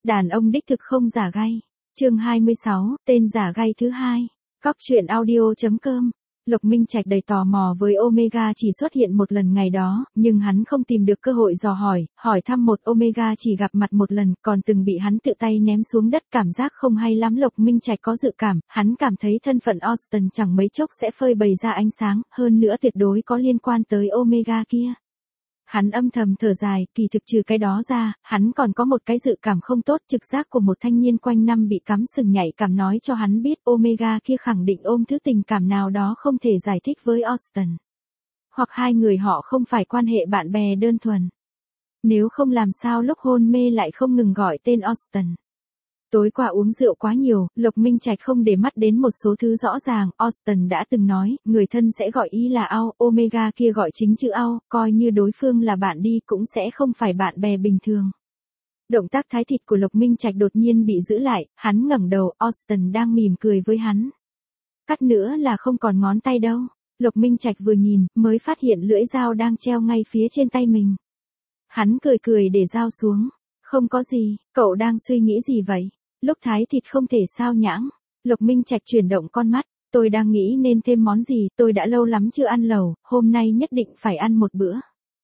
Đàn ông đích thực không giả gay. Chương 26, tên giả gay thứ hai. Cóc truyện audio.com. Lục Minh Trạch đầy tò mò với Omega chỉ xuất hiện một lần ngày đó, nhưng hắn không tìm được cơ hội dò hỏi thăm một Omega chỉ gặp mặt một lần, còn từng bị hắn tự tay ném xuống đất, cảm giác không hay lắm. Lục Minh Trạch có dự cảm, hắn cảm thấy thân phận Austin chẳng mấy chốc sẽ phơi bày ra ánh sáng, hơn nữa tuyệt đối có liên quan tới Omega kia. Hắn âm thầm thở dài, kỳ thực trừ cái đó ra, hắn còn có một cái dự cảm không tốt, trực giác của một thanh niên quanh năm bị cắm sừng nhạy cảm nói cho hắn biết Omega kia khẳng định ôm thứ tình cảm nào đó không thể giải thích với Austin. Hoặc hai người họ không phải quan hệ bạn bè đơn thuần. Nếu không làm sao lúc hôn mê lại không ngừng gọi tên Austin. Tối qua uống rượu quá nhiều, Lục Minh Trạch không để mắt đến một số thứ rõ ràng. Austin đã từng nói, người thân sẽ gọi y là ao, Omega kia gọi chính chữ ao, coi như đối phương là bạn đi cũng sẽ không phải bạn bè bình thường. Động tác thái thịt của Lục Minh Trạch đột nhiên bị giữ lại, hắn ngẩng đầu, Austin đang mỉm cười với hắn. Cắt nữa là không còn ngón tay đâu. Lục Minh Trạch vừa nhìn, mới phát hiện lưỡi dao đang treo ngay phía trên tay mình. Hắn cười để dao xuống. Không có gì, cậu đang suy nghĩ gì vậy? Lúc thái thịt không thể sao nhãng. Lục Minh Trạch chuyển động con mắt, tôi đang nghĩ nên thêm món gì, tôi đã lâu lắm chưa ăn lẩu, hôm nay nhất định phải ăn một bữa.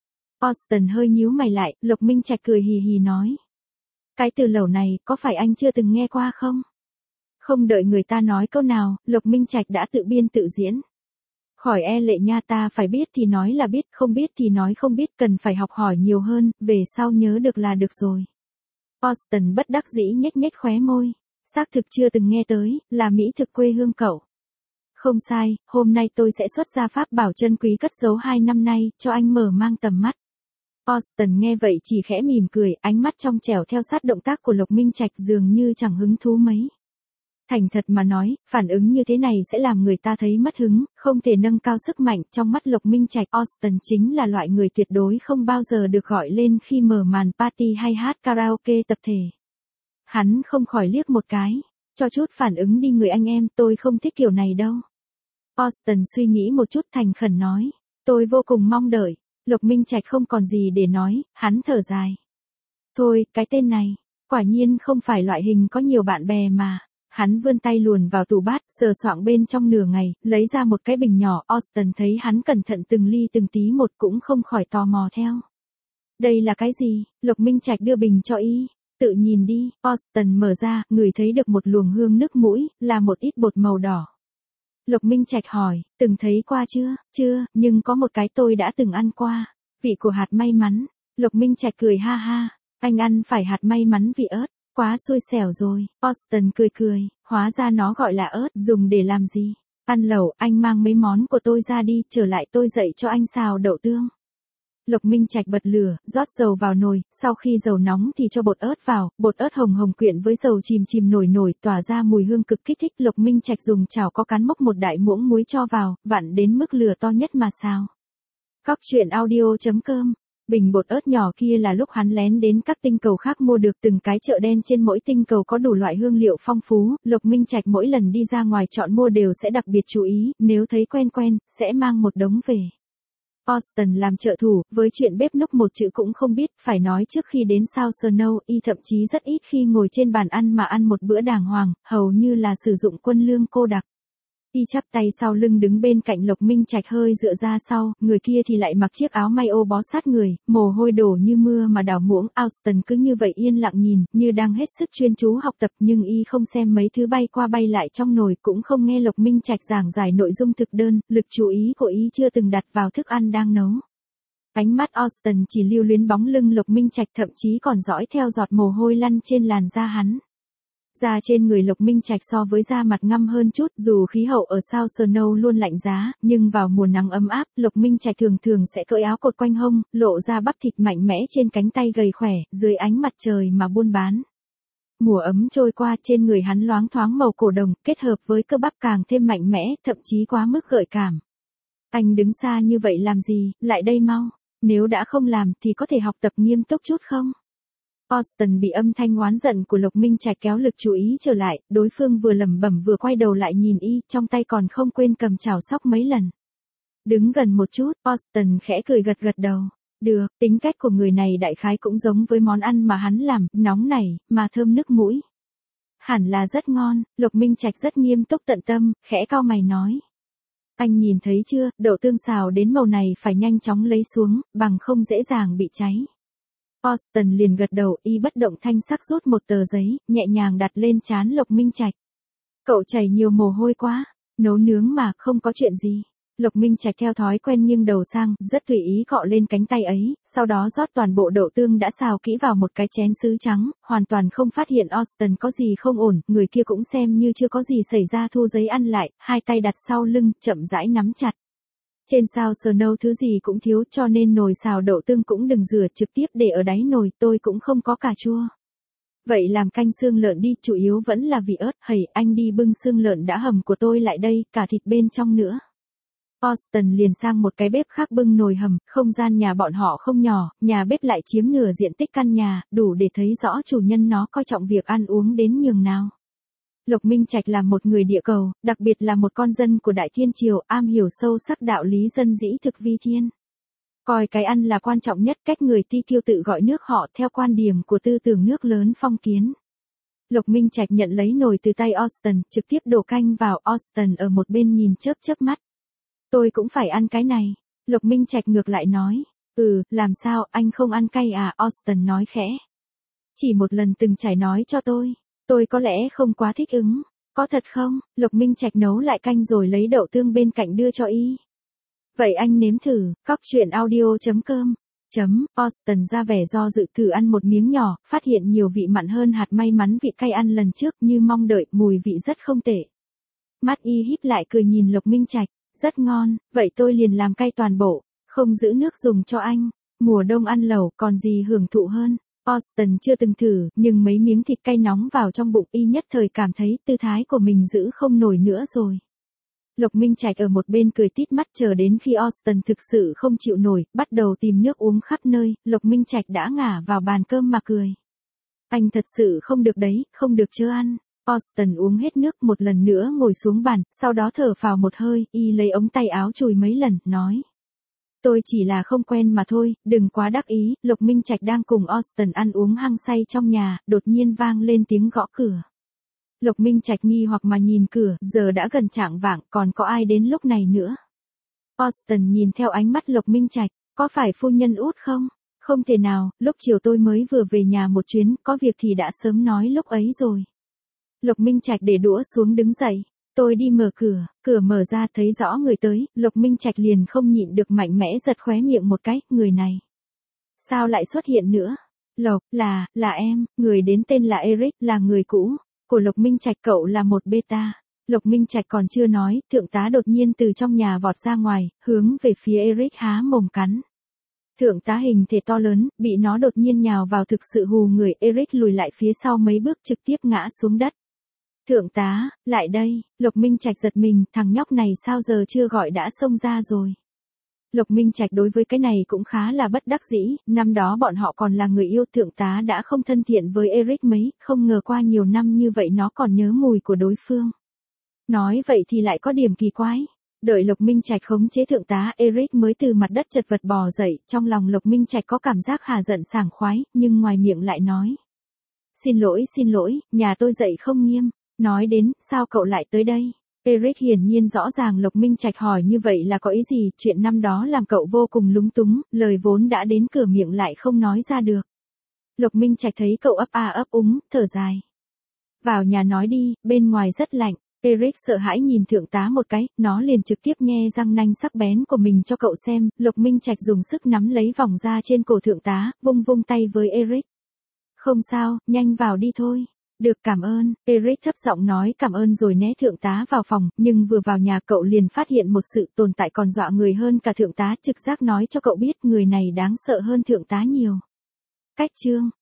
Austin hơi nhíu mày lại, Lục Minh Trạch cười hì hì nói. Cái từ lẩu này, có phải anh chưa từng nghe qua không? Không đợi người ta nói câu nào, Lục Minh Trạch đã tự biên tự diễn. Khỏi e lệ nha, ta phải biết thì nói là biết, không biết thì nói không biết, cần phải học hỏi nhiều hơn, về sau nhớ được là được rồi. Austin bất đắc dĩ nhếch khóe môi. Xác thực chưa từng nghe tới, là mỹ thực quê hương cậu. Không sai, hôm nay tôi sẽ xuất ra pháp bảo chân quý cất giấu 2 năm nay, cho anh mở mang tầm mắt. Austin nghe vậy chỉ khẽ mỉm cười, ánh mắt trong trẻo theo sát động tác của Lục Minh Trạch, dường như chẳng hứng thú mấy. Thành thật mà nói, phản ứng như thế này sẽ làm người ta thấy mất hứng, không thể nâng cao sức mạnh. Trong mắt Lục Minh Trạch, Austin chính là loại người tuyệt đối không bao giờ được gọi lên khi mở màn party hay hát karaoke tập thể. Hắn không khỏi liếc một cái, cho chút phản ứng đi người anh em, tôi không thích kiểu này đâu. Austin suy nghĩ một chút thành khẩn nói, tôi vô cùng mong đợi. Lục Minh Trạch không còn gì để nói, hắn thở dài. Thôi, cái tên này, quả nhiên không phải loại hình có nhiều bạn bè mà. Hắn vươn tay luồn vào tủ bát, sờ soạng bên trong nửa ngày, lấy ra một cái bình nhỏ. Austin thấy hắn cẩn thận từng ly từng tí một cũng không khỏi tò mò theo. Đây là cái gì? Lục Minh Trạch đưa bình cho y. Tự nhìn đi. Austin mở ra, ngửi thấy được một luồng hương nước mũi, là một ít bột màu đỏ. Lục Minh Trạch hỏi, từng thấy qua chưa? Chưa, nhưng có một cái tôi đã từng ăn qua. Vị của hạt may mắn. Lục Minh Trạch cười ha ha. Anh ăn phải hạt may mắn vị ớt. Quá xui xẻo rồi. Austin cười, hóa ra nó gọi là ớt, dùng để làm gì? Ăn lẩu, anh mang mấy món của tôi ra đi, trở lại tôi dạy cho anh xào đậu tương. Lục Minh Trạch bật lửa, rót dầu vào nồi, sau khi dầu nóng thì cho bột ớt vào, bột ớt hồng quyện với dầu chìm nổi, tỏa ra mùi hương cực kích thích. Lục Minh Trạch dùng chảo có cán mốc một đại muỗng muối cho vào, vặn đến mức lửa to nhất mà xào. Cóc truyện audio.com. Bình bột ớt nhỏ kia là lúc hắn lén đến các tinh cầu khác mua được, từng cái chợ đen trên mỗi tinh cầu có đủ loại hương liệu phong phú. Lục Minh Trạch mỗi lần đi ra ngoài chọn mua đều sẽ đặc biệt chú ý, nếu thấy quen, sẽ mang một đống về. Austin làm trợ thủ, với chuyện bếp núc một chữ cũng không biết, phải nói trước khi đến South Snow, y thậm chí rất ít khi ngồi trên bàn ăn mà ăn một bữa đàng hoàng, hầu như là sử dụng quân lương cô đặc. Y chắp tay sau lưng đứng bên cạnh Lục Minh Trạch hơi dựa ra sau, người kia thì lại mặc chiếc áo may ô bó sát người, mồ hôi đổ như mưa mà đảo muỗng. Austin cứ như vậy yên lặng nhìn, như đang hết sức chuyên chú học tập, nhưng y không xem mấy thứ bay qua bay lại trong nồi, cũng không nghe Lục Minh Trạch giảng giải nội dung thực đơn, lực chú ý của y chưa từng đặt vào thức ăn đang nấu. Ánh mắt Austin chỉ lưu luyến bóng lưng Lục Minh Trạch, thậm chí còn dõi theo giọt mồ hôi lăn trên làn da hắn. Da trên người Lục Minh Trạch so với da mặt ngăm hơn chút, dù khí hậu ở South Snow luôn lạnh giá, nhưng vào mùa nắng ấm áp, Lục Minh Trạch thường sẽ cởi áo cột quanh hông, lộ ra bắp thịt mạnh mẽ trên cánh tay gầy khỏe, dưới ánh mặt trời mà buôn bán. Mùa ấm trôi qua, trên người hắn loáng thoáng màu cổ đồng, kết hợp với cơ bắp càng thêm mạnh mẽ, thậm chí quá mức gợi cảm. Anh đứng xa như vậy làm gì, lại đây mau. Nếu đã không làm thì có thể học tập nghiêm túc chút không? Austin bị âm thanh oán giận của Lục Minh Trạch kéo lực chú ý trở lại, đối phương vừa lẩm bẩm vừa quay đầu lại nhìn y, trong tay còn không quên cầm chảo xóc mấy lần. Đứng gần một chút, Austin khẽ cười gật đầu. Được, tính cách của người này đại khái cũng giống với món ăn mà hắn làm, nóng nảy, mà thơm nước mũi. Hẳn là rất ngon, Lục Minh Trạch rất nghiêm túc tận tâm, khẽ cau mày nói. Anh nhìn thấy chưa, đậu tương xào đến màu này phải nhanh chóng lấy xuống, bằng không dễ dàng bị cháy. Austin liền gật đầu, y bất động thanh sắc rút một tờ giấy, nhẹ nhàng đặt lên trán Lục Minh Trạch. Cậu chảy nhiều mồ hôi quá, nấu nướng mà, không có chuyện gì. Lục Minh Trạch theo thói quen nghiêng đầu sang, rất tùy ý cọ lên cánh tay ấy, sau đó rót toàn bộ đậu tương đã xào kỹ vào một cái chén sứ trắng, hoàn toàn không phát hiện Austin có gì không ổn, người kia cũng xem như chưa có gì xảy ra, thu giấy ăn lại, hai tay đặt sau lưng, chậm rãi nắm chặt. Trên xào sờ nâu thứ gì cũng thiếu, cho nên nồi xào đậu tương cũng đừng rửa, trực tiếp để ở đáy nồi, tôi cũng không có cà chua. Vậy làm canh xương lợn đi, chủ yếu vẫn là vị ớt, hầy, anh đi bưng xương lợn đã hầm của tôi lại đây, cả thịt bên trong nữa. Austin liền sang một cái bếp khác bưng nồi hầm, không gian nhà bọn họ không nhỏ, nhà bếp lại chiếm nửa diện tích căn nhà, đủ để thấy rõ chủ nhân nó coi trọng việc ăn uống đến nhường nào. Lục Minh Trạch là một người địa cầu, đặc biệt là một con dân của Đại Thiên Triều, am hiểu sâu sắc đạo lý dân dĩ thực vi thiên. Coi cái ăn là quan trọng nhất, cách người Ti Kiêu tự gọi nước họ theo quan điểm của tư tưởng nước lớn phong kiến. Lục Minh Trạch nhận lấy nồi từ tay Austin, trực tiếp đổ canh vào. Austin ở một bên nhìn chớp chớp mắt. Tôi cũng phải ăn cái này. Lục Minh Trạch ngược lại nói. Làm sao, anh không ăn cay à? Austin nói khẽ. Chỉ một lần từng trải nói cho tôi có lẽ không quá thích ứng. Có thật không? Lục Minh Trạch nấu lại canh rồi lấy đậu tương bên cạnh đưa cho y. Vậy anh nếm thử. Coctruyện.audio.com Austin ra vẻ do dự thử ăn một miếng nhỏ, phát hiện nhiều vị mặn hơn hạt, may mắn vị cay ăn lần trước như mong đợi, mùi vị rất không tệ. Mắt y híp lại cười nhìn Lục Minh Trạch. Rất ngon, vậy tôi liền làm cay toàn bộ, không giữ nước dùng cho anh. Mùa đông ăn lẩu còn gì hưởng thụ hơn. Austin chưa từng thử, nhưng mấy miếng thịt cay nóng vào trong bụng y nhất thời cảm thấy tư thái của mình giữ không nổi nữa rồi. Lục Minh Trạch ở một bên cười tít mắt chờ đến khi Austin thực sự không chịu nổi, bắt đầu tìm nước uống khắp nơi, Lục Minh Trạch đã ngả vào bàn cơm mà cười. Anh thật sự không được đấy, không được chớ ăn. Austin uống hết nước một lần nữa ngồi xuống bàn, sau đó thở phào một hơi, y lấy ống tay áo chùi mấy lần, nói. Tôi chỉ là không quen mà thôi, đừng quá đắc ý. Lục Minh Trạch đang cùng Austin ăn uống hăng say trong nhà, đột nhiên vang lên tiếng gõ cửa. Lục Minh Trạch nghi hoặc mà nhìn cửa, giờ đã gần chạng vạng, còn có ai đến lúc này nữa. Austin nhìn theo ánh mắt Lục Minh Trạch, có phải phu nhân Út không? Không thể nào, lúc chiều tôi mới vừa về nhà một chuyến, có việc thì đã sớm nói lúc ấy rồi. Lục Minh Trạch để đũa xuống đứng dậy. Tôi đi mở cửa, cửa mở ra thấy rõ người tới, Lục Minh Trạch liền không nhịn được mạnh mẽ giật khóe miệng một cái, người này. Sao lại xuất hiện nữa? Lộc, là em, người đến tên là Eric, là người cũ của Lục Minh Trạch, cậu là một beta. Lục Minh Trạch còn chưa nói, thượng tá đột nhiên từ trong nhà vọt ra ngoài, hướng về phía Eric há mồm cắn. Thượng tá hình thể to lớn, bị nó đột nhiên nhào vào thực sự hù người, Eric lùi lại phía sau mấy bước trực tiếp ngã xuống đất. Thượng tá, lại đây. Lục Minh Trạch giật mình, thằng nhóc này sao giờ chưa gọi đã xông ra rồi. Lục Minh Trạch đối với cái này cũng khá là bất đắc dĩ, năm đó bọn họ còn là người yêu, thượng tá đã không thân thiện với Eric mấy, không ngờ qua nhiều năm như vậy nó còn nhớ mùi của đối phương. Nói vậy thì lại có điểm kỳ quái. Đợi Lục Minh Trạch khống chế thượng tá, Eric mới từ mặt đất chật vật bò dậy, trong lòng Lục Minh Trạch có cảm giác hà giận sảng khoái, nhưng ngoài miệng lại nói. Xin lỗi, nhà tôi dậy không nghiêm. Nói đến, sao cậu lại tới đây? Eric hiển nhiên rõ ràng Lục Minh Trạch hỏi như vậy là có ý gì, chuyện năm đó làm cậu vô cùng lúng túng, lời vốn đã đến cửa miệng lại không nói ra được. Lục Minh Trạch thấy cậu ấp úng, thở dài. Vào nhà nói đi, bên ngoài rất lạnh. Eric sợ hãi nhìn thượng tá một cái, nó liền trực tiếp nhe răng nanh sắc bén của mình cho cậu xem. Lục Minh Trạch dùng sức nắm lấy vòng da trên cổ thượng tá, vung tay với Eric. Không sao, nhanh vào đi thôi. Được, cảm ơn. Eric thấp giọng nói cảm ơn rồi né thượng tá vào phòng, nhưng vừa vào nhà cậu liền phát hiện một sự tồn tại còn dọa người hơn cả thượng tá, trực giác nói cho cậu biết người này đáng sợ hơn thượng tá nhiều. Cách chương